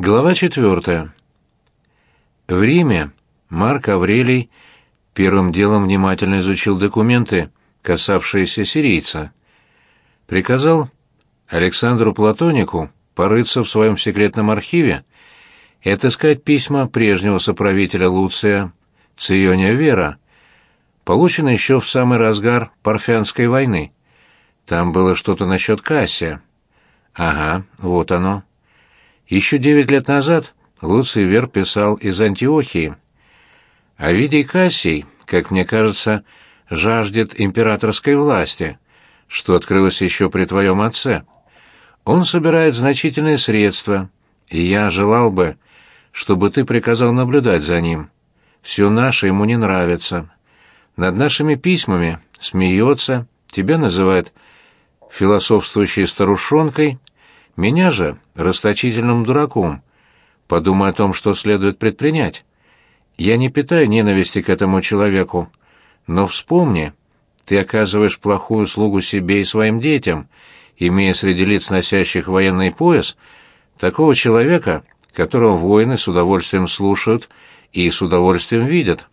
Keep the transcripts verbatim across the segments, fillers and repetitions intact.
Глава четвертая. В Риме Марк Аврелий первым делом внимательно изучил документы, касавшиеся сирийца. Приказал Александру Платонику порыться в своем секретном архиве и отыскать письма прежнего соправителя Луция Циония Вера, полученные еще в самый разгар Парфянской войны. Там было что-то насчет Кассия. Ага, вот оно. Еще девять лет назад Луций Вер писал из Антиохии. Овидий Кассий, как мне кажется, жаждет императорской власти, что открылось еще при твоем отце. Он собирает значительные средства, и я желал бы, чтобы ты приказал наблюдать за ним. Все наше ему не нравится. Над нашими письмами смеется, тебя называет философствующей старушонкой, меня же расточительным дураком. Подумай о том, что следует предпринять. Я не питаю ненависти к этому человеку, но вспомни, ты оказываешь плохую услугу себе и своим детям, имея среди лиц, носящих военный пояс, такого человека, которого воины с удовольствием слушают и с удовольствием видят.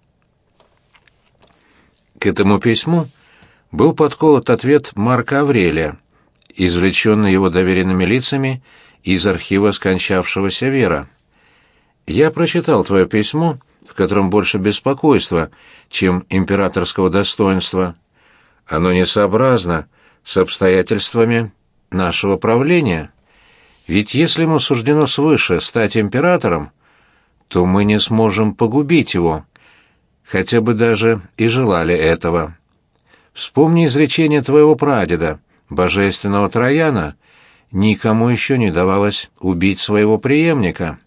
К этому письму был подколот ответ Марка Аврелия, извлеченный его доверенными лицами из архива скончавшегося Вера. «Я прочитал твое письмо, в котором больше беспокойства, чем императорского достоинства. Оно несообразно с обстоятельствами нашего правления. Ведь если ему суждено свыше стать императором, то мы не сможем погубить его, хотя бы даже и желали этого. Вспомни изречение твоего прадеда, божественного Трояна: никому еще не давалось убить своего преемника.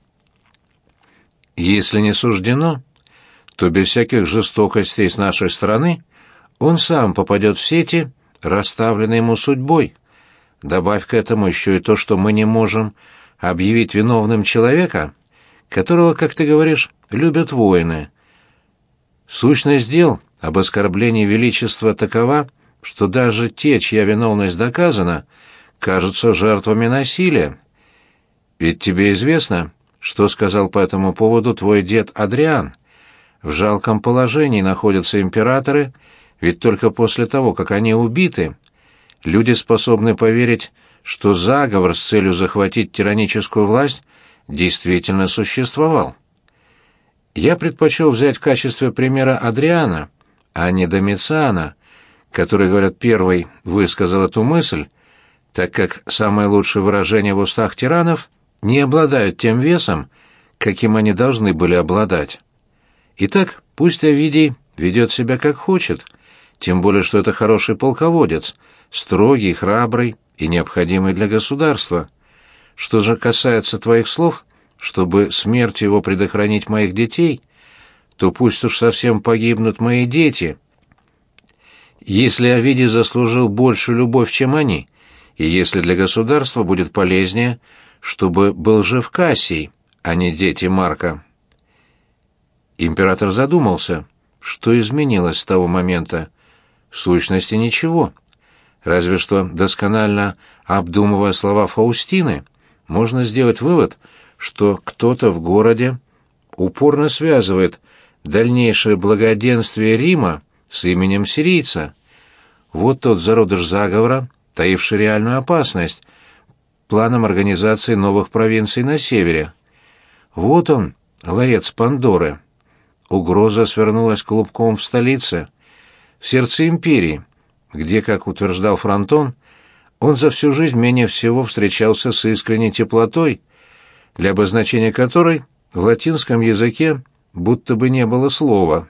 Если не суждено, то без всяких жестокостей с нашей стороны он сам попадет в сети, расставленные ему судьбой. Добавь к этому еще и то, что мы не можем объявить виновным человека, которого, как ты говоришь, любят воины. Сущность дел об оскорблении величества такова, что даже те, чья виновность доказана, кажутся жертвами насилия. Ведь тебе известно, что сказал по этому поводу твой дед Адриан. В жалком положении находятся императоры, ведь только после того, как они убиты, люди способны поверить, что заговор с целью захватить тираническую власть действительно существовал. Я предпочел взять в качестве примера Адриана, а не Домициана, который, говорят, первый высказал эту мысль, так как самые лучшие выражения в устах тиранов не обладают тем весом, каким они должны были обладать. Итак, пусть Овидий ведет себя как хочет, тем более что это хороший полководец, строгий, храбрый и необходимый для государства. Что же касается твоих слов, чтобы смертью его предохранить моих детей, то пусть уж совсем погибнут мои дети. Если Овидий заслужил большую любовь, чем они, и если для государства будет полезнее, чтобы был жив Кассий, а не дети Марка». Император задумался, что изменилось с того момента. В сущности, ничего. Разве что, досконально обдумывая слова Фаустины, можно сделать вывод, что кто-то в городе упорно связывает дальнейшее благоденствие Рима с именем сирийца. Вот тот зародыш заговора, таивший реальную опасность, планом организации новых провинций на севере. Вот он, ларец Пандоры. Угроза свернулась клубком в столице, в сердце империи, где, как утверждал Фронтон, он за всю жизнь менее всего встречался с искренней теплотой, для обозначения которой в латинском языке будто бы не было слова.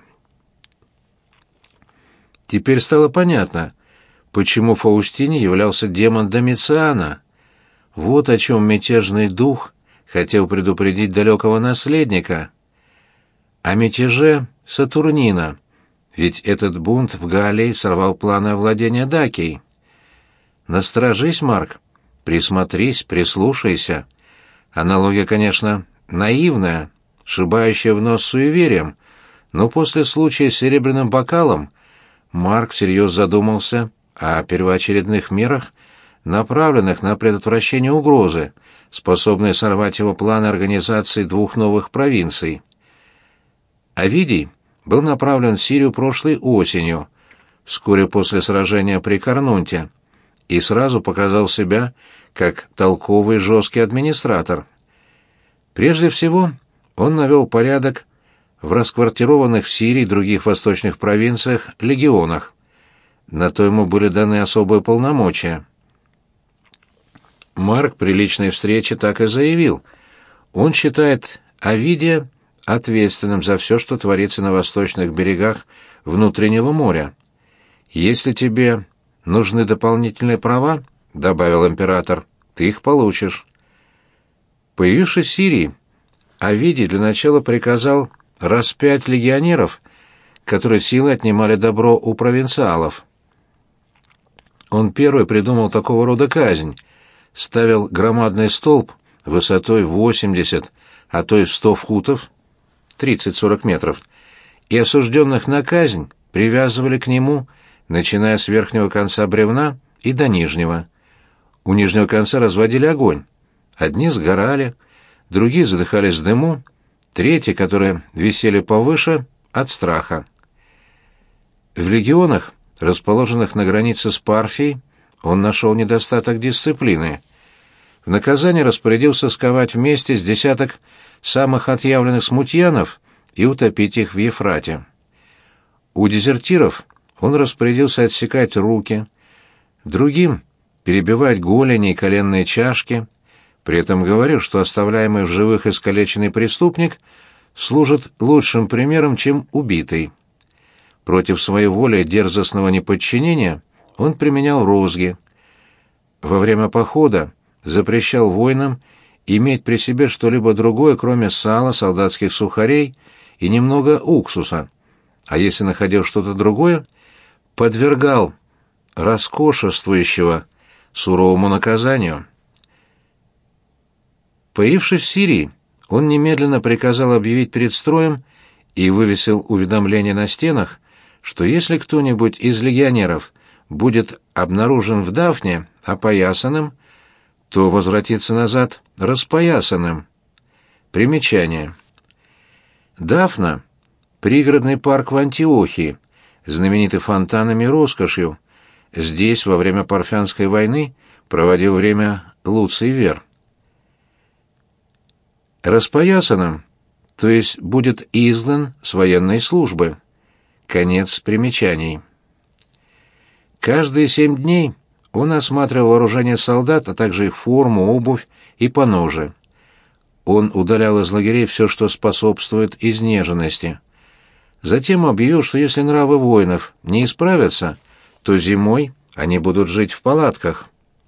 Теперь стало понятно, почему Фаустине являлся демон Домициана. Вот о чем мятежный дух хотел предупредить далекого наследника. О мятеже Сатурнина, ведь этот бунт в Галлии сорвал планы овладения Дакией. Насторожись, Марк, присмотрись, прислушайся. Аналогия, конечно, наивная, шибающая в нос суеверием, но после случая с серебряным бокалом Марк всерьез задумался о первоочередных мерах, направленных на предотвращение угрозы, способные сорвать его планы организации двух новых провинций. Овидий был направлен в Сирию прошлой осенью, вскоре после сражения при Карнунте, и сразу показал себя как толковый жесткий администратор. Прежде всего, он навел порядок в расквартированных в Сирии и других восточных провинциях легионах. На то ему были даны особые полномочия. Марк при личной встрече так и заявил. Он считает Овидия ответственным за все, что творится на восточных берегах внутреннего моря. «Если тебе нужны дополнительные права, — добавил император, — ты их получишь». Появившись в Сирии, Овидий для начала приказал распять легионеров, которые силой отнимали добро у провинциалов. Он первый придумал такого рода казнь, ставил громадный столб высотой восемьдесят, а то и сто футов, тридцать-сорок метров, и осужденных на казнь привязывали к нему, начиная с верхнего конца бревна и до нижнего. У нижнего конца разводили огонь. Одни сгорали, другие задыхались в дыму, третьи, которые висели повыше, от страха. В легионах, расположенных на границе с Парфией, он нашел недостаток дисциплины. В наказание распорядился сковать вместе с десяток самых отъявленных смутьянов и утопить их в Ефрате. У дезертиров он распорядился отсекать руки, другим — перебивать голени и коленные чашки, при этом говорил, что оставляемый в живых искалеченный преступник служит лучшим примером, чем убитый. Против своей воли дерзостного неподчинения он применял розги. Во время похода запрещал воинам иметь при себе что-либо другое, кроме сала, солдатских сухарей и немного уксуса, а если находил что-то другое, подвергал роскошествующего суровому наказанию. Появившись в Сирии, он немедленно приказал объявить перед строем и вывесил уведомление на стенах, что если кто-нибудь из легионеров будет обнаружен в Дафне опоясанным, то возвратится назад распоясанным. Примечание. Дафна — пригородный парк в Антиохии, знаменитый фонтанами и роскошью. Здесь во время Парфянской войны проводил время Луций Вер. Распоясанным, то есть будет изгнан с военной службы. Конец примечаний. Каждые семь дней он осматривал вооружение солдат, а также их форму, обувь и поножи. Он удалял из лагерей все, что способствует изнеженности. Затем объявил, что если нравы воинов не исправятся, то зимой они будут жить в палатках.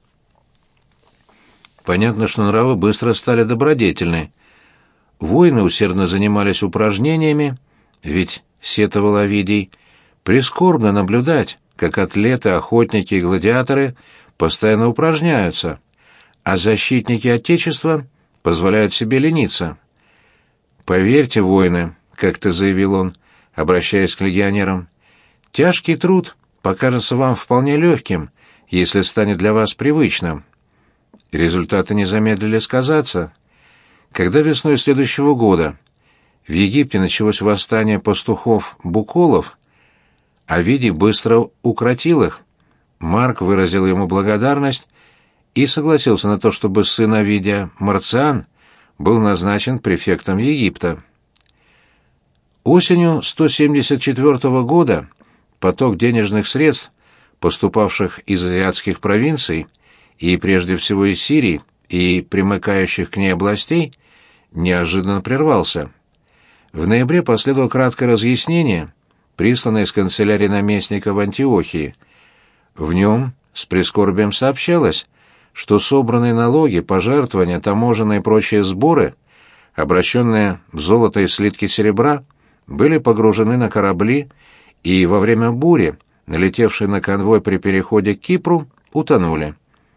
Понятно, что нравы быстро стали добродетельны. Воины усердно занимались упражнениями, ведь, сетовал Овидий, прискорбно наблюдать, как атлеты, охотники и гладиаторы постоянно упражняются, а защитники Отечества позволяют себе лениться. «Поверьте, воины», — как-то заявил он, обращаясь к легионерам, — «тяжкий труд покажется вам вполне легким, если станет для вас привычным». Результаты не замедлили сказаться. Когда весной следующего года в Египте началось восстание пастухов-буколов, Овидий быстро укротил их. Марк выразил ему благодарность и согласился на то, чтобы сын Овидия, Марциан, был назначен префектом Египта. Осенью сто семьдесят четвёртого года поток денежных средств, поступавших из азиатских провинций, и прежде всего из Сирии и примыкающих к ней областей, неожиданно прервался. В ноябре последовало краткое разъяснение, присланное из канцелярии наместника в Антиохии. В нем с прискорбием сообщалось, что собранные налоги, пожертвования, таможенные и прочие сборы, обращенные в золото и слитки серебра, были погружены на корабли и во время бури, налетевшие на конвой при переходе к Кипру, утонули.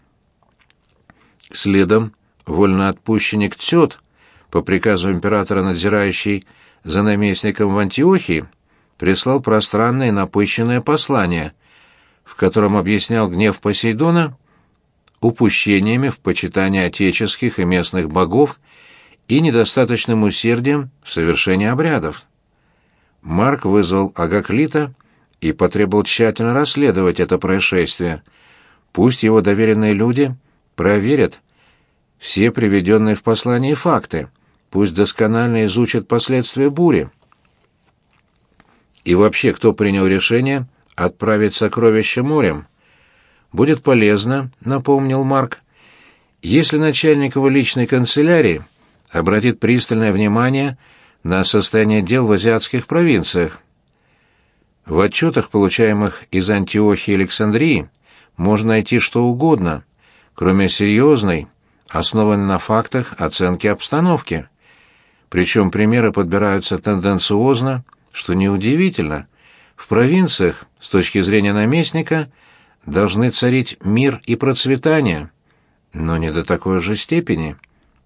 Следом вольноотпущенник Цёт, по приказу императора, надзирающий за наместником в Антиохии, прислал пространное и напыщенное послание, в котором объяснял гнев Посейдона упущениями в почитании отеческих и местных богов и недостаточным усердием в совершении обрядов. Марк вызвал Агаклита и потребовал тщательно расследовать это происшествие. Пусть его доверенные люди проверят все приведенные в послании факты, пусть досконально изучат последствия бури. И вообще, кто принял решение отправить сокровища морем? Будет полезно, напомнил Марк, если начальник его личной канцелярии обратит пристальное внимание на состояние дел в азиатских провинциях. В отчетах, получаемых из Антиохии и Александрии, можно найти что угодно, кроме серьезной, основанной на фактах оценки обстановки. Причем примеры подбираются тенденциозно, что неудивительно. В провинциях, с точки зрения наместника, должны царить мир и процветание, но не до такой же степени.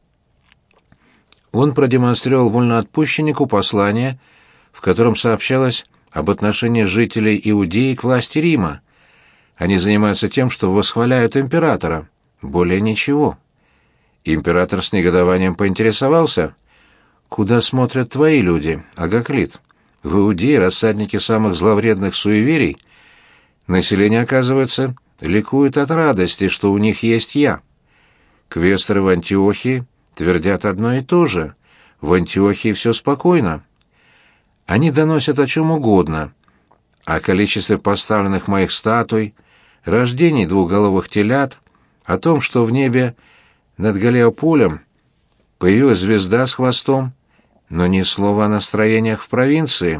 Он продемонстрировал вольноотпущеннику послание, в котором сообщалось об отношении жителей Иудеи к власти Рима. Они занимаются тем, что восхваляют императора. Более ничего. Император с негодованием поинтересовался: «Куда смотрят твои люди, Агаклит? В Иудее, рассадники самых зловредных суеверий, население, оказывается, ликует от радости, что у них есть я. Квесторы в Антиохии твердят одно и то же. В Антиохии все спокойно. Они доносят о чем угодно. О количестве поставленных моих статуй, рождении двухголовых телят, о том, что в небе над Галеополем появилась звезда с хвостом, но ни слова о настроениях в провинции.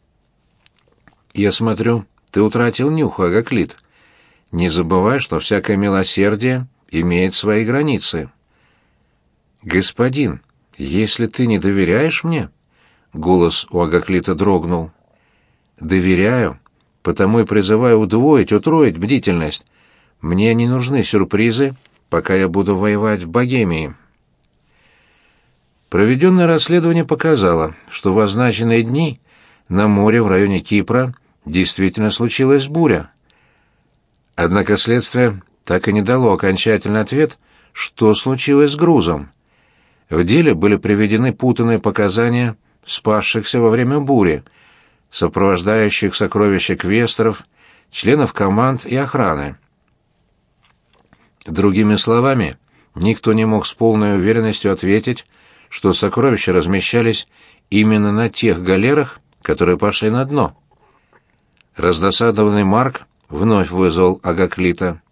Я смотрю, ты утратил нюх, Агаклит. Не забывай, что всякое милосердие имеет свои границы. Господин, если ты не доверяешь мне, голос у Агаклита дрогнул. Доверяю, потому и призываю удвоить, утроить бдительность. Мне не нужны сюрпризы, пока я буду воевать в Богемии. Проведенное расследование показало, что в означенные дни на море в районе Кипра действительно случилась буря. Однако следствие так и не дало окончательный ответ, что случилось с грузом. В деле были приведены путанные показания спасшихся во время бури, сопровождающих сокровища квесторов, членов команд и охраны. Другими словами, никто не мог с полной уверенностью ответить, что сокровища размещались именно на тех галерах, которые пошли на дно. Раздосадованный Марк вновь вызвал Агаклита.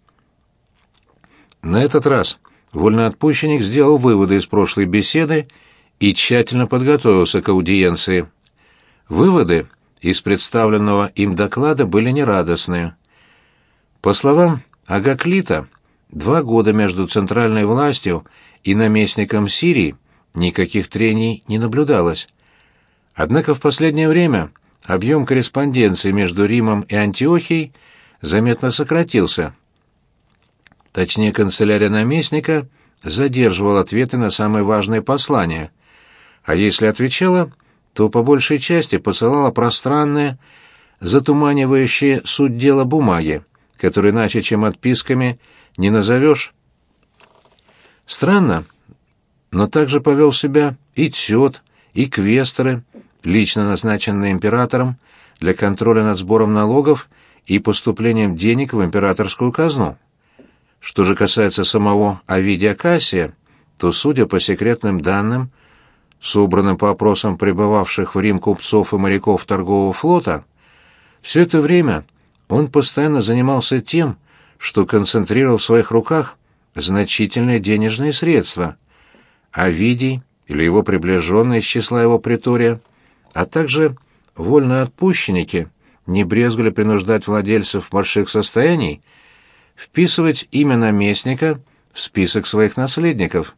На этот раз вольноотпущенник сделал выводы из прошлой беседы и тщательно подготовился к аудиенции. Выводы из представленного им доклада были нерадостные. По словам Агаклита, два года между центральной властью и наместником Сирии никаких трений не наблюдалось. Однако в последнее время объем корреспонденции между Римом и Антиохией заметно сократился. Точнее, канцелярия наместника задерживала ответы на самые важные послания, а если отвечала, то по большей части посылала пространные, затуманивающие суть дела бумаги, которые иначе, чем отписками, не назовешь. Странно, но также повел себя и Тсет, и квесторы, лично назначенные императором для контроля над сбором налогов и поступлением денег в императорскую казну. Что же касается самого Овидия Кассия, то, судя по секретным данным, собранным по опросам прибывавших в Рим купцов и моряков торгового флота, все это время он постоянно занимался тем, что концентрировал в своих руках значительные денежные средства. Овидий или его приближенные из числа его притория, а также вольноотпущенники не брезгали принуждать владельцев больших состояний вписывать имя наместника в список своих наследников.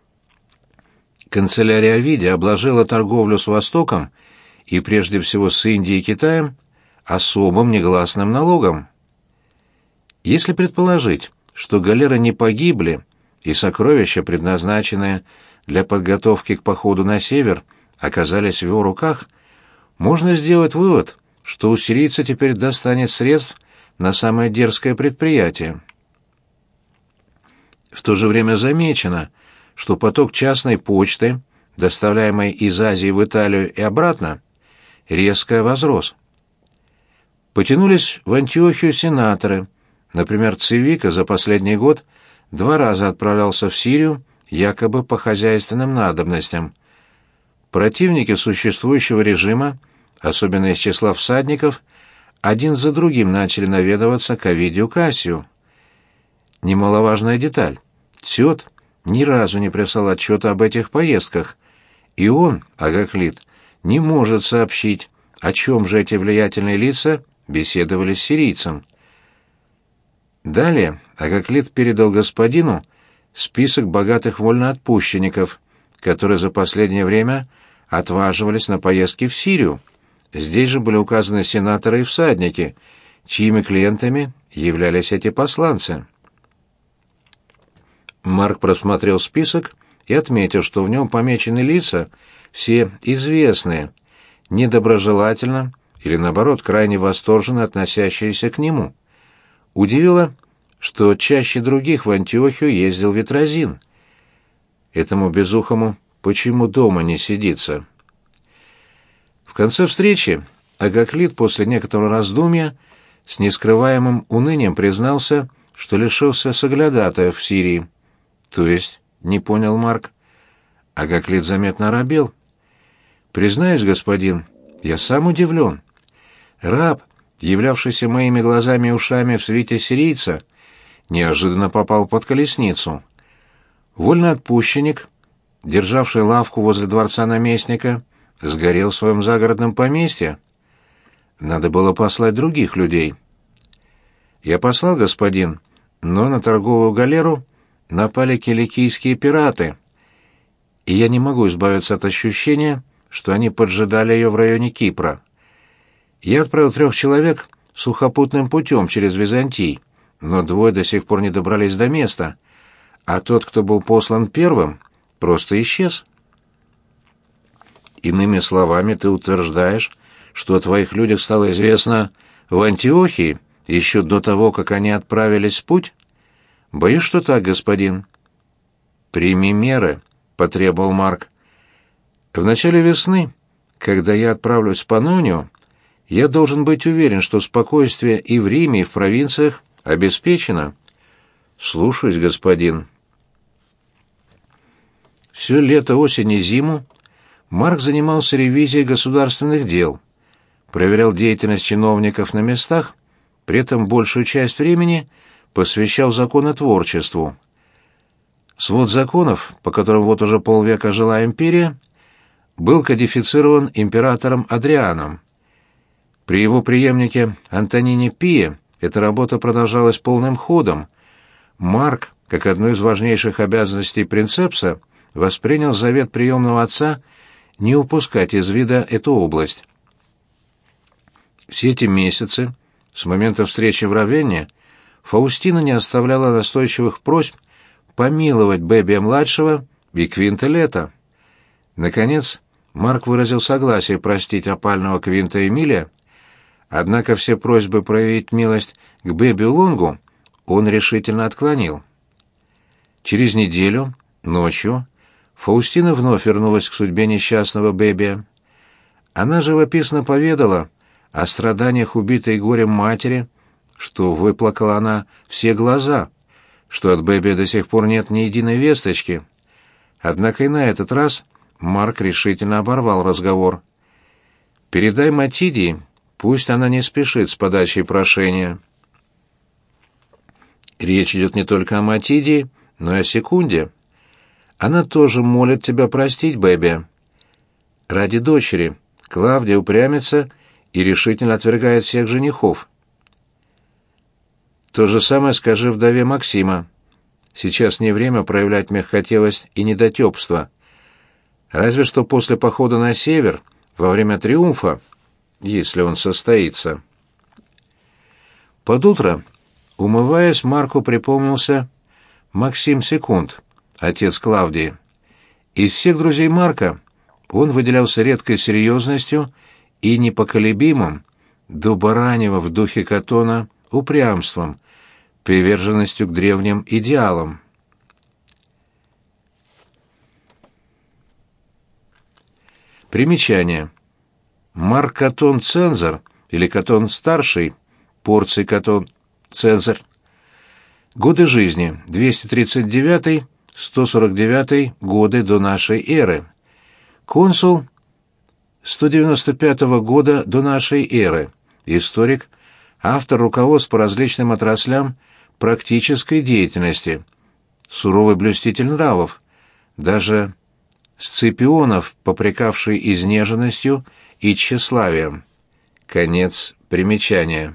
Канцелярия Овидия обложила торговлю с Востоком и прежде всего с Индией и Китаем особым негласным налогом. Если предположить, что галеры не погибли и сокровища, предназначенные для подготовки к походу на север, оказались в его руках, можно сделать вывод, что у сирийца теперь достанет средств на самое дерзкое предприятие. В то же время замечено, что поток частной почты, доставляемой из Азии в Италию и обратно, резко возрос. Потянулись в Антиохию сенаторы. Например, Цивика за последний год два раза отправлялся в Сирию якобы по хозяйственным надобностям. Противники существующего режима, особенно из числа всадников, один за другим начали наведываться к Овидию Кассию. Немаловажная деталь. Тет ни разу не прислал отчета об этих поездках, и он, Агаклид, не может сообщить, о чем же эти влиятельные лица беседовали с сирийцем. Далее Агаклид передал господину список богатых вольноотпущенников, которые за последнее время отваживались на поездки в Сирию. Здесь же были указаны сенаторы и всадники, чьими клиентами являлись эти посланцы. Марк просмотрел список и отметил, что в нем помечены лица, все известные, недоброжелательно или, наоборот, крайне восторженно относящиеся к нему. Удивило, что чаще других в Антиохию ездил Ветразин. Этому безухому почему дома не сидится? В конце встречи Агаклид после некоторого раздумья с нескрываемым унынием признался, что лишился соглядатая в Сирии. То есть, не понял Марк. Агаклид заметно оробел. Признаюсь, господин, я сам удивлен. Раб, являвшийся моими глазами и ушами в свите сирийца, неожиданно попал под колесницу. Вольноотпущенник, державший лавку возле дворца наместника, сгорел в своем загородном поместье. Надо было послать других людей. Я послал, господин, но на торговую галеру напали киликийские пираты, и я не могу избавиться от ощущения, что они поджидали ее в районе Кипра. Я отправил трех человек сухопутным путем через Византий, но двое до сих пор не добрались до места, а тот, кто был послан первым, просто исчез. Иными словами, ты утверждаешь, что о твоих людях стало известно в Антиохии еще до того, как они отправились в путь? Боюсь, что так, господин. Прими меры, потребовал Марк. В начале весны, когда я отправлюсь в Панонию, я должен быть уверен, что спокойствие и в Риме, и в провинциях обеспечено. Слушаюсь, господин. Все лето, осень и зиму Марк занимался ревизией государственных дел, проверял деятельность чиновников на местах, при этом большую часть времени посвящал законотворчеству. Свод законов, по которым вот уже полвека жила империя, был кодифицирован императором Адрианом. При его преемнике Антонине Пие эта работа продолжалась полным ходом. Марк, как одну из важнейших обязанностей принцепса, воспринял завет приемного отца не упускать из вида эту область. Все эти месяцы, с момента встречи в Равенне, Фаустина не оставляла настойчивых просьб помиловать Бебия-младшего и Квинта Лета. Наконец, Марк выразил согласие простить опального Квинта Эмилия, однако все просьбы проявить милость к Бебию Лонгу он решительно отклонил. Через неделю, ночью, Фаустина вновь вернулась к судьбе несчастного Бебия. Она живописно поведала о страданиях убитой горем матери, что выплакала она все глаза, что от Бебия до сих пор нет ни единой весточки. Однако и на этот раз Марк решительно оборвал разговор. «Передай Матидии, пусть она не спешит с подачей прошения». Речь идет не только о Матидии, но и о Секунде. Она тоже молит тебя простить, Бебия. Ради дочери Клавдия упрямится и решительно отвергает всех женихов. То же самое скажи вдове Максима. Сейчас не время проявлять мягкотелость и недотепство. Разве что после похода на север, во время триумфа, если он состоится. Под утро, умываясь, Марку припомнился Максим Секунд, отец Клавдии. Из всех друзей Марка он выделялся редкой серьезностью и непоколебимым, до бараньего в духе Катона, упрямством, приверженностью к древним идеалам. Примечание. Марк Катон Цензор или Катон-старший, Порций Катон Цензор. Годы жизни двести тридцать девятый — сто сорок девятый годы до нашей эры. Консул сто девяносто пятого года до нашей эры. Историк, автор руководств по различным отраслям практической деятельности. Суровый блюститель нравов, даже Сципионов, попрекавший изнеженностью и тщеславием. Конец примечания.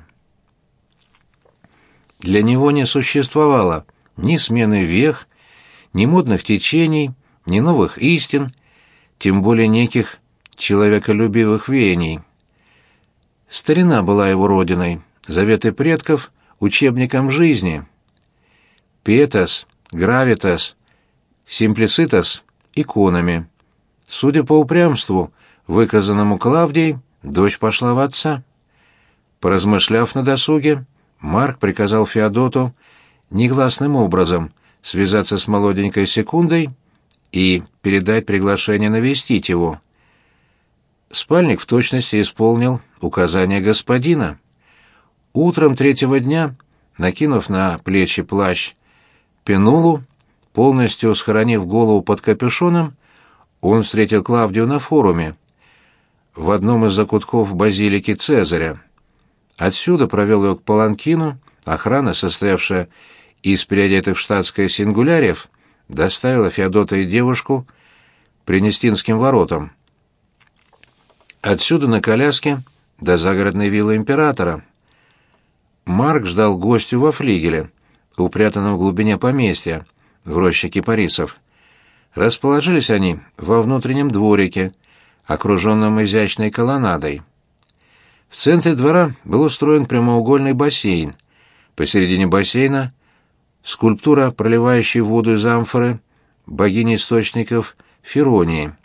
Для него не существовало ни смены вех, ни модных течений, ни новых истин, тем более неких человеколюбивых веяний. Старина была его родиной, заветы предков — учебником жизни. Пиетас, гравитас, симплицитас — иконами. Судя по упрямству, выказанному Клавдией, дочь пошла в отца. Поразмышляв на досуге, Марк приказал Феодоту негласным образом связаться с молоденькой Секундой и передать приглашение навестить его. Спальник в точности исполнил указания господина. Утром третьего дня, накинув на плечи плащ пенулу, полностью схоронив голову под капюшоном, он встретил Клавдию на форуме, в одном из закутков базилики Цезаря. Отсюда провел ее к паланкину, охрана, состоявшая из переодетых в штатское сингуляриев, доставила Феодота и девушку к Пренестинским воротам. Отсюда на коляске до загородной виллы императора. Марк ждал гостю во флигеле, упрятанном в глубине поместья, в роще кипарисов. Расположились они во внутреннем дворике, окруженном изящной колоннадой. В центре двора был устроен прямоугольный бассейн. Посередине бассейна скульптура, проливающей воду из амфоры, богини источников Феронии.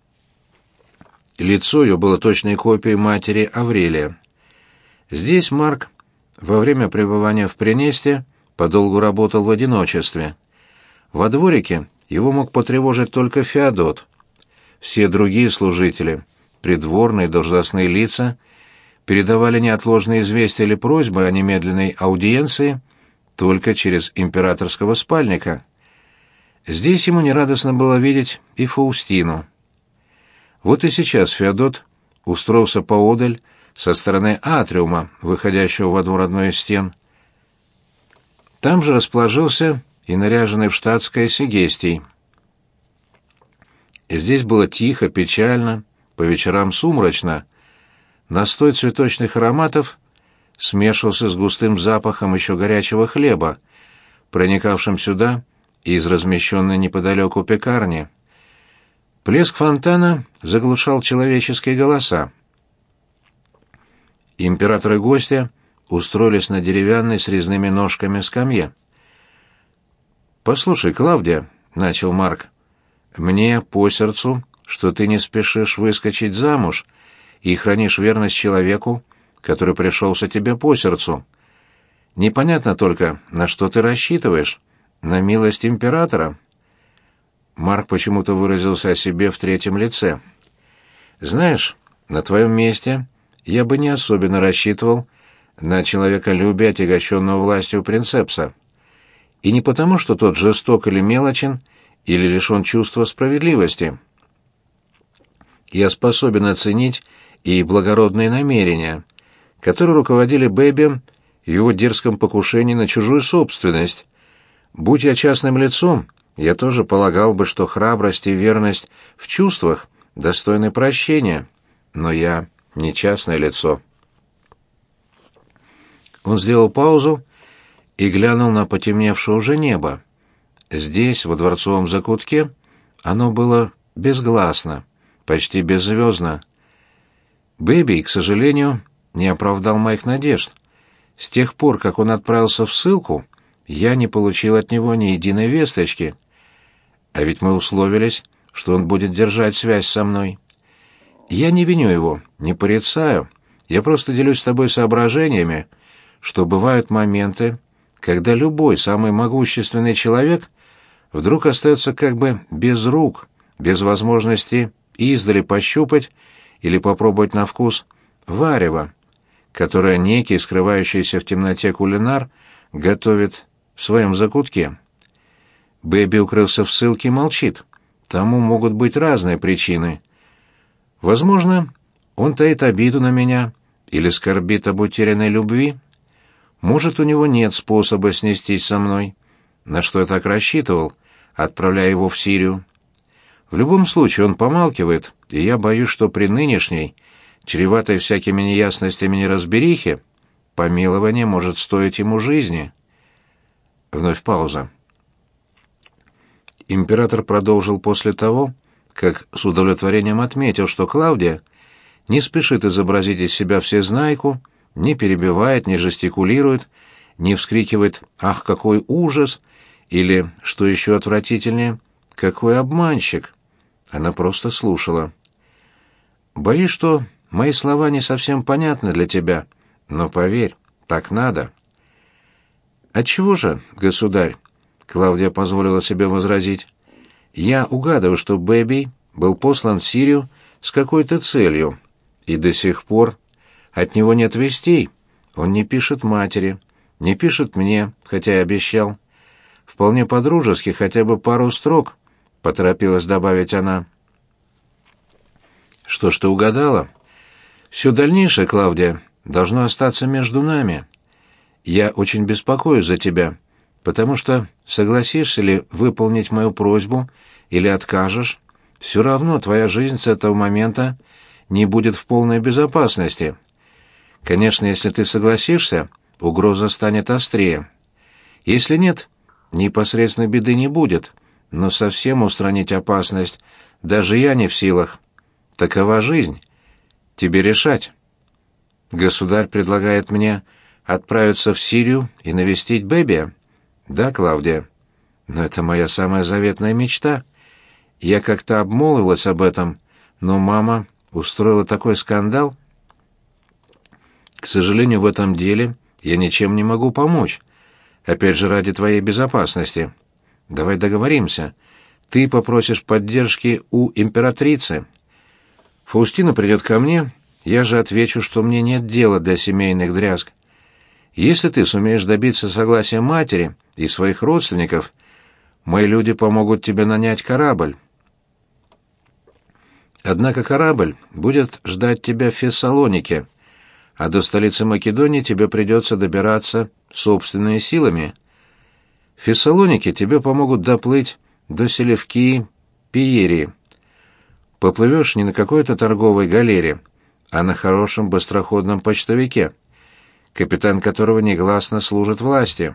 Лицо ее было точной копией матери Аврелия. Здесь Марк во время пребывания в Пренесте подолгу работал в одиночестве. Во дворике его мог потревожить только Феодот. Все другие служители, придворные должностные лица, передавали неотложные известия или просьбы о немедленной аудиенции только через императорского спальника. Здесь ему нерадостно было видеть и Фаустину. Вот и сейчас Феодот устроился поодаль со стороны атриума, выходящего во двор одной из стен. Там же расположился и наряженный в штатское Сегестий. Здесь было тихо, печально, по вечерам сумрачно. Настой цветочных ароматов смешивался с густым запахом еще горячего хлеба, проникавшим сюда из размещенной неподалеку пекарни. Плеск фонтана заглушал человеческие голоса. Император и гостья устроились на деревянной с резными ножками скамье. «Послушай, Клавдия», — начал Марк, — «мне по сердцу, что ты не спешишь выскочить замуж и хранишь верность человеку, который пришелся тебе по сердцу. Непонятно только, на что ты рассчитываешь, на милость императора». Марк почему-то выразился о себе в третьем лице. «Знаешь, на твоем месте я бы не особенно рассчитывал на человеколюбие, отягощенного властью принцепса. И не потому, что тот жесток или мелочен, или лишен чувства справедливости. Я способен оценить и благородные намерения, которые руководили Бэби в его дерзком покушении на чужую собственность. Будь я частным лицом, я тоже полагал бы, что храбрость и верность в чувствах достойны прощения, но я не частное лицо». Он сделал паузу и глянул на потемневшее уже небо. Здесь, во дворцовом закутке, оно было безгласно, почти беззвездно. Бэби, к сожалению, не оправдал моих надежд. С тех пор, как он отправился в ссылку, я не получил от него ни единой весточки. А ведь мы условились, что он будет держать связь со мной. Я не виню его, не порицаю, я просто делюсь с тобой соображениями, что бывают моменты, когда любой самый могущественный человек вдруг остается как бы без рук, без возможности издали пощупать или попробовать на вкус варево, которое некий, скрывающийся в темноте кулинар, готовит в своем закутке. Бэби укрылся в ссылке и молчит. Тому могут быть разные причины. Возможно, он таит обиду на меня или скорбит об утерянной любви. Может, у него нет способа снестись со мной, на что я так рассчитывал, отправляя его в Сирию. В любом случае он помалкивает, и я боюсь, что при нынешней, чреватой всякими неясностями неразберихе, помилование может стоить ему жизни. Вновь пауза. Император продолжил после того, как с удовлетворением отметил, что Клавдия не спешит изобразить из себя всезнайку, не перебивает, не жестикулирует, не вскрикивает «Ах, какой ужас!» или, что еще отвратительнее, «Какой обманщик!» Она просто слушала. «Боюсь, что мои слова не совсем понятны для тебя, но поверь, так надо». «Отчего же, государь?» — Клавдия позволила себе возразить. «Я угадываю, что Бэби был послан в Сирию с какой-то целью, и до сих пор от него нет вестей. Он не пишет матери, не пишет мне, хотя и обещал. Вполне по-дружески, хотя бы пару строк», — поторопилась добавить она. «Что ж ты угадала? Все дальнейшее, Клавдия, должно остаться между нами. Я очень беспокоюсь за тебя, потому что согласишься ли выполнить мою просьбу или откажешь, все равно твоя жизнь с этого момента не будет в полной безопасности. Конечно, если ты согласишься, угроза станет острее. Если нет, непосредственной беды не будет, но совсем устранить опасность даже я не в силах. Такова жизнь. Тебе решать. Государь предлагает мне отправиться в Сирию и навестить Бэби. Да, Клавдия? Но это моя самая заветная мечта. Я как-то обмолвилась об этом, но мама устроила такой скандал. К сожалению, в этом деле я ничем не могу помочь. Опять же, ради твоей безопасности. Давай договоримся. Ты попросишь поддержки у императрицы. Фаустина придет ко мне, я же отвечу, что мне нет дела до семейных дрязг. Если ты сумеешь добиться согласия матери и своих родственников, мои люди помогут тебе нанять корабль. Однако корабль будет ждать тебя в Фессалонике, а до столицы Македонии тебе придется добираться собственными силами. В Фессалонике тебе помогут доплыть до Селевкии, Пиерии. Поплывешь не на какой-то торговой галере, а на хорошем быстроходном почтовике, капитан которого негласно служит власти.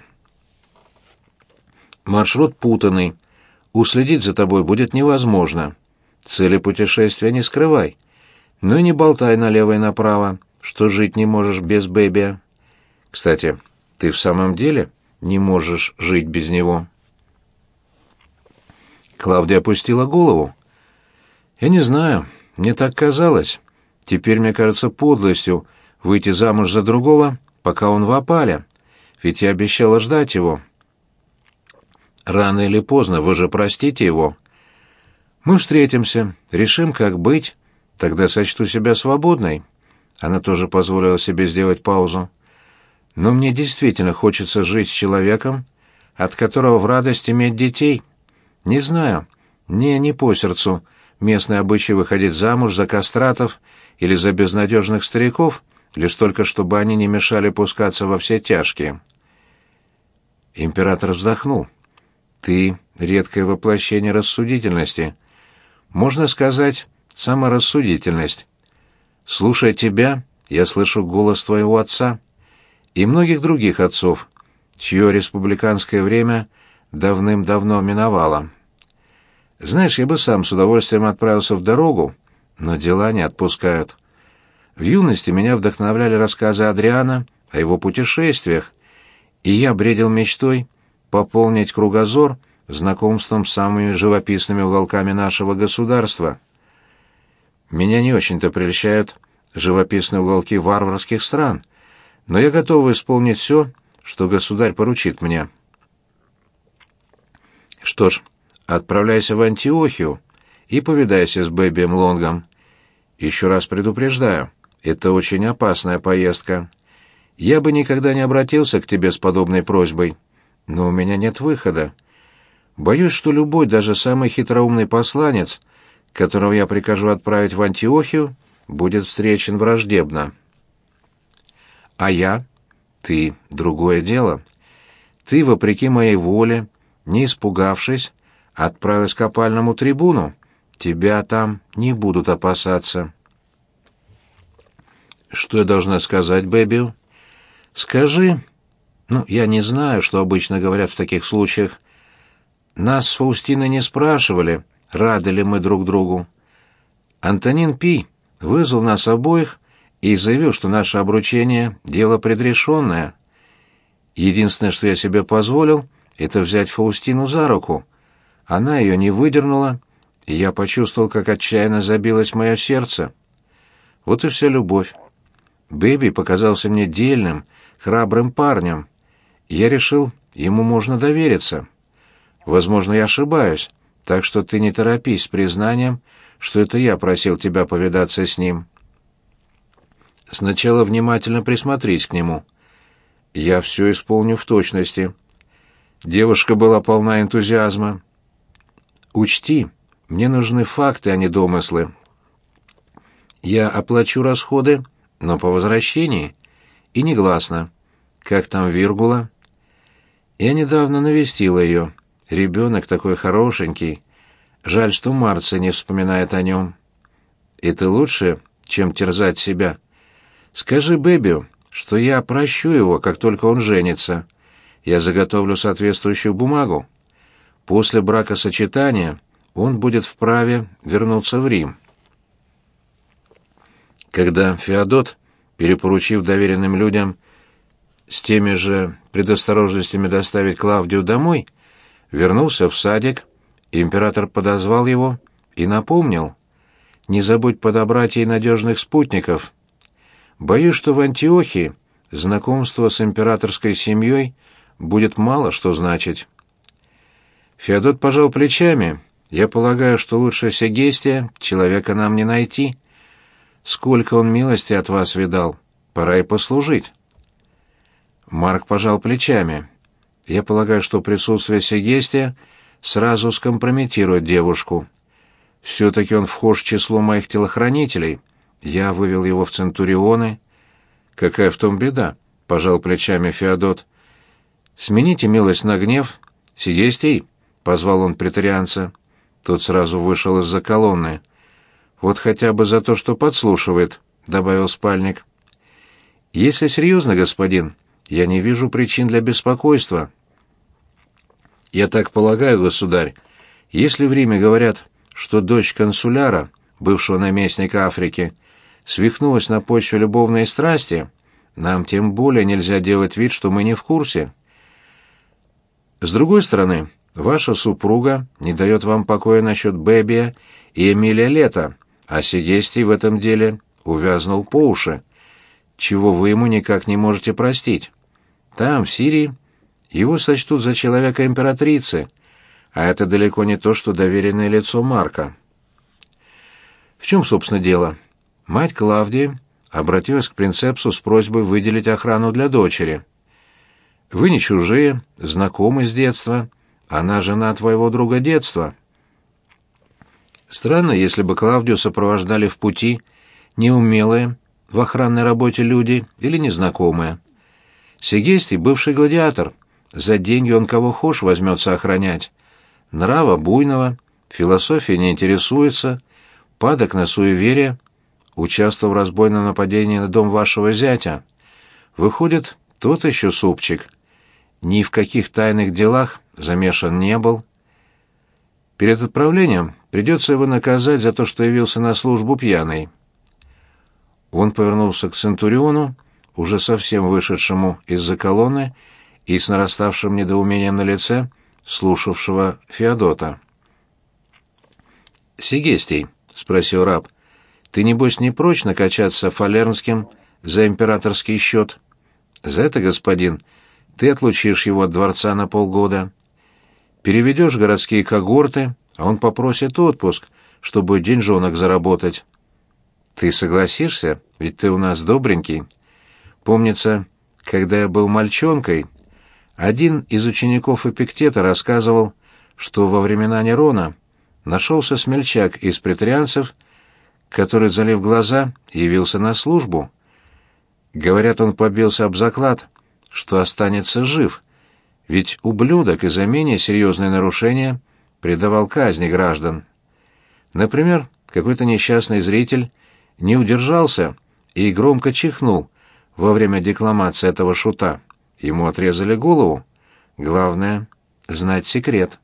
Маршрут путанный, уследить за тобой будет невозможно. Цели путешествия не скрывай, но и не болтай налево и направо, что жить не можешь без Бэби. Кстати, ты в самом деле не можешь жить без него?» Клавдия опустила голову. «Я не знаю, мне так казалось. Теперь мне кажется подлостью выйти замуж за другого, пока он в опале, ведь я обещала ждать его. Рано или поздно вы же простите его. Мы встретимся, решим, как быть, тогда сочту себя свободной». Она тоже позволила себе сделать паузу. «Но мне действительно хочется жить с человеком, от которого в радость иметь детей. Не знаю, мне не по сердцу местные обычаи выходить замуж за кастратов или за безнадежных стариков, лишь только чтобы они не мешали пускаться во все тяжкие». Император вздохнул. «Ты — редкое воплощение рассудительности. Можно сказать, саморассудительность. Слушая тебя, я слышу голос твоего отца и многих других отцов, чье республиканское время давным-давно миновало. Знаешь, я бы сам с удовольствием отправился в дорогу, но дела не отпускают. В юности меня вдохновляли рассказы Адриана о его путешествиях, и я бредил мечтой пополнить кругозор знакомством с самыми живописными уголками нашего государства. Меня не очень-то прельщают живописные уголки варварских стран, но я готов исполнить все, что государь поручит мне. Что ж, отправляйся в Антиохию и повидайся с Бэбием Лонгом. Еще раз предупреждаю, это очень опасная поездка. Я бы никогда не обратился к тебе с подобной просьбой, но у меня нет выхода. Боюсь, что любой, даже самый хитроумный посланец, которого я прикажу отправить в Антиохию, будет встречен враждебно. А я? Ты — другое дело. Ты, вопреки моей воле, не испугавшись, отправилась к опальному трибуну. Тебя там не будут опасаться. Что я должна сказать Бэбию? Скажи... Ну, я не знаю, что обычно говорят в таких случаях. Нас с Фаустиной не спрашивали, рады ли мы друг другу. Антонин Пи вызвал нас обоих и заявил, что наше обручение — дело предрешенное. Единственное, что я себе позволил, это взять Фаустину за руку. Она ее не выдернула, и я почувствовал, как отчаянно забилось мое сердце. Вот и вся любовь. Бэби показался мне дельным, храбрым парнем. Я решил, ему можно довериться. Возможно, я ошибаюсь, так что ты не торопись с признанием, что это я просил тебя повидаться с ним. Сначала внимательно присмотрись к нему. Я все исполню в точности. Девушка была полна энтузиазма. Учти, мне нужны факты, а не домыслы. Я оплачу расходы, но по возвращении и негласно. Как там Виргула? Я недавно навестила ее. Ребенок такой хорошенький. Жаль, что Марция не вспоминает о нем. Это лучше, чем терзать себя. Скажи Бэбию, что я прощу его, как только он женится. Я заготовлю соответствующую бумагу. После бракосочетания он будет вправе вернуться в Рим. Когда Феодот, перепоручив доверенным людям с теми же предосторожностями доставить Клавдию домой, вернулся в садик, император подозвал его и напомнил: «Не забудь подобрать ей надежных спутников. Боюсь, что в Антиохии знакомство с императорской семьей будет мало что значить». Феодот пожал плечами. «Я полагаю, что лучше Сегестия человека нам не найти. Сколько он милости от вас видал, пора и послужить». Марк пожал плечами. «Я полагаю, что присутствие Сегестия сразу скомпрометирует девушку. Все-таки он вхож в число моих телохранителей. Я вывел его в Центурионы». «Какая в том беда?» — пожал плечами Феодот. «Смените милость на гнев. Сегестий», — позвал он претарианца. Тот сразу вышел из-за колонны. «Вот хотя бы за то, что подслушивает», — добавил спальник. «Если серьезно, господин, я не вижу причин для беспокойства». «Я так полагаю, государь, если в Риме говорят, что дочь консуляра, бывшего наместника Африки, свихнулась на почве любовной страсти, нам тем более нельзя делать вид, что мы не в курсе. С другой стороны, ваша супруга не дает вам покоя насчет Бэбия и Эмилия Лето, а Сегестий в этом деле увязнул по уши, чего вы ему никак не можете простить. Там, в Сирии, его сочтут за человека императрицы, а это далеко не то, что доверенное лицо Марка». В чем, собственно, дело? Мать Клавдии обратилась к принцепсу с просьбой выделить охрану для дочери. Вы не чужие, знакомы с детства, она жена твоего друга детства. Странно, если бы Клавдию сопровождали в пути неумелые в охранной работе люди или незнакомые. Сегестий — бывший гладиатор, за деньги он кого хошь возьмется охранять. Нрава буйного, философией не интересуется, падок на суеверие, участвовал в разбойном нападении на дом вашего зятя. Выходит, тот еще супчик. Ни в каких тайных делах замешан не был. Перед отправлением придется его наказать за то, что явился на службу пьяный». Он повернулся к Центуриону, уже совсем вышедшему из-за колонны и с нараставшим недоумением на лице, слушавшего Феодота. «Сегестий», — спросил раб, — «ты, небось, не прочь накачаться фалернским за императорский счет? За это, господин, ты отлучишь его от дворца на полгода. Переведешь городские когорты, а он попросит отпуск, чтобы деньжонок заработать. Ты согласишься? Ведь ты у нас добренький. Помнится, когда я был мальчонкой, один из учеников Эпиктета рассказывал, что во времена Нерона нашелся смельчак из претарианцев, который, залив глаза, явился на службу. Говорят, он побился об заклад, что останется жив, ведь ублюдок из-за менее серьезные нарушения предавал казни граждан. Например, какой-то несчастный зритель не удержался и громко чихнул во время декламации этого шута. Ему отрезали голову. Главное — знать секрет.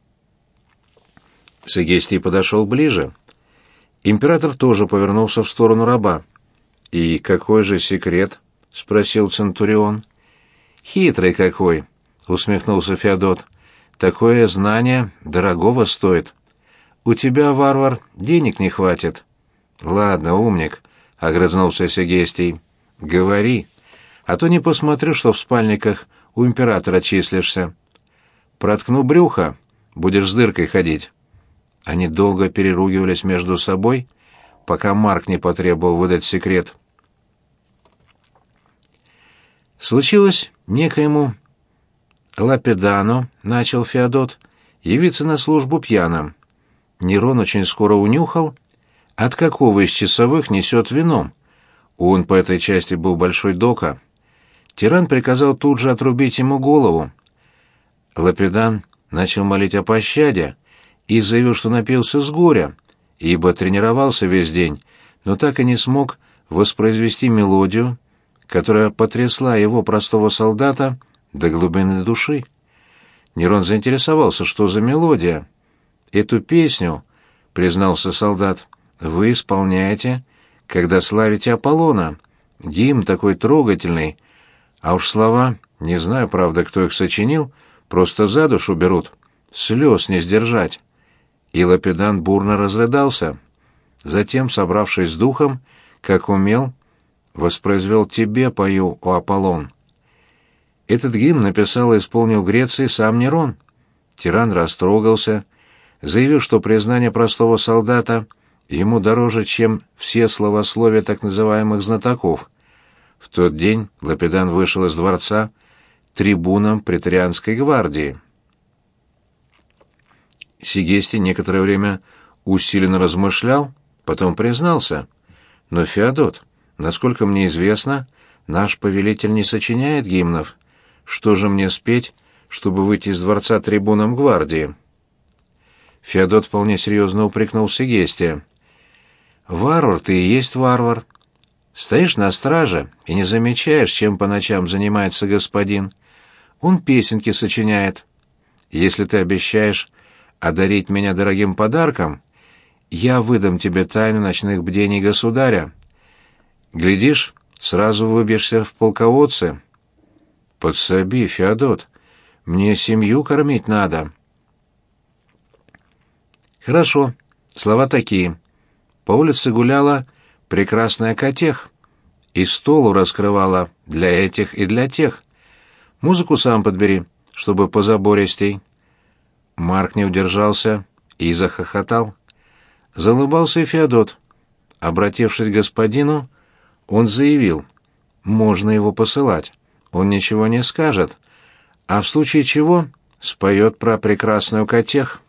Сегестий подошел ближе. Император тоже повернулся в сторону раба. «И какой же секрет?» — спросил Центурион. «Хитрый какой!» — усмехнулся Феодот. «Такое знание дорогого стоит. У тебя, варвар, денег не хватит». «Ладно, умник», — огрызнулся Сегестий. «Говори, а то не посмотрю, что в спальниках у императора числишься. Проткну брюхо, будешь с дыркой ходить». Они долго переругивались между собой, пока Марк не потребовал выдать секрет. Случилось некоему Лапедано, начал Феодот, явиться на службу пьяным. Нерон очень скоро унюхал, от какого из часовых несет вином. Он по этой части был большой дока. Тиран приказал тут же отрубить ему голову. Лапедан начал молить о пощаде и заявил, что напился с горя, ибо тренировался весь день, но так и не смог воспроизвести мелодию, которая потрясла его, простого солдата, до глубины души. Нерон заинтересовался, что за мелодия. «Эту песню, — признался солдат, — вы исполняете, когда славите Аполлона. Гимн такой трогательный, а уж слова, не знаю, правда, кто их сочинил, просто за душу берут, слез не сдержать». И Лапедан бурно разрыдался. Затем, собравшись с духом, как умел, воспроизвел «Тебе пою, о Аполлон». Этот гимн написал и исполнил в Греции сам Нерон. Тиран растрогался, заявил, что признание простого солдата ему дороже, чем все словословия так называемых знатоков. В тот день Лапедан вышел из дворца трибуном претарианской гвардии. Сегестий некоторое время усиленно размышлял, потом признался: «Но, Феодот, насколько мне известно, наш повелитель не сочиняет гимнов. Что же мне спеть, чтобы выйти из дворца трибуном гвардии?» Феодот вполне серьезно упрекнул Сегестия. «Варвар ты и есть варвар. Стоишь на страже и не замечаешь, чем по ночам занимается господин. Он песенки сочиняет. Если ты обещаешь одарить меня дорогим подарком, я выдам тебе тайну ночных бдений государя. Глядишь, сразу выбьешься в полководцы». «Подсоби, Феодот, мне семью кормить надо». «Хорошо, слова такие. По улице гуляла прекрасная Котех, и столу раскрывала для этих и для тех. Музыку сам подбери, чтобы позабористей». Марк не удержался и захохотал. Залыбался и Феодот. Обратившись к господину, он заявил: «Можно его посылать. Он ничего не скажет, а в случае чего споет про прекрасную Котех».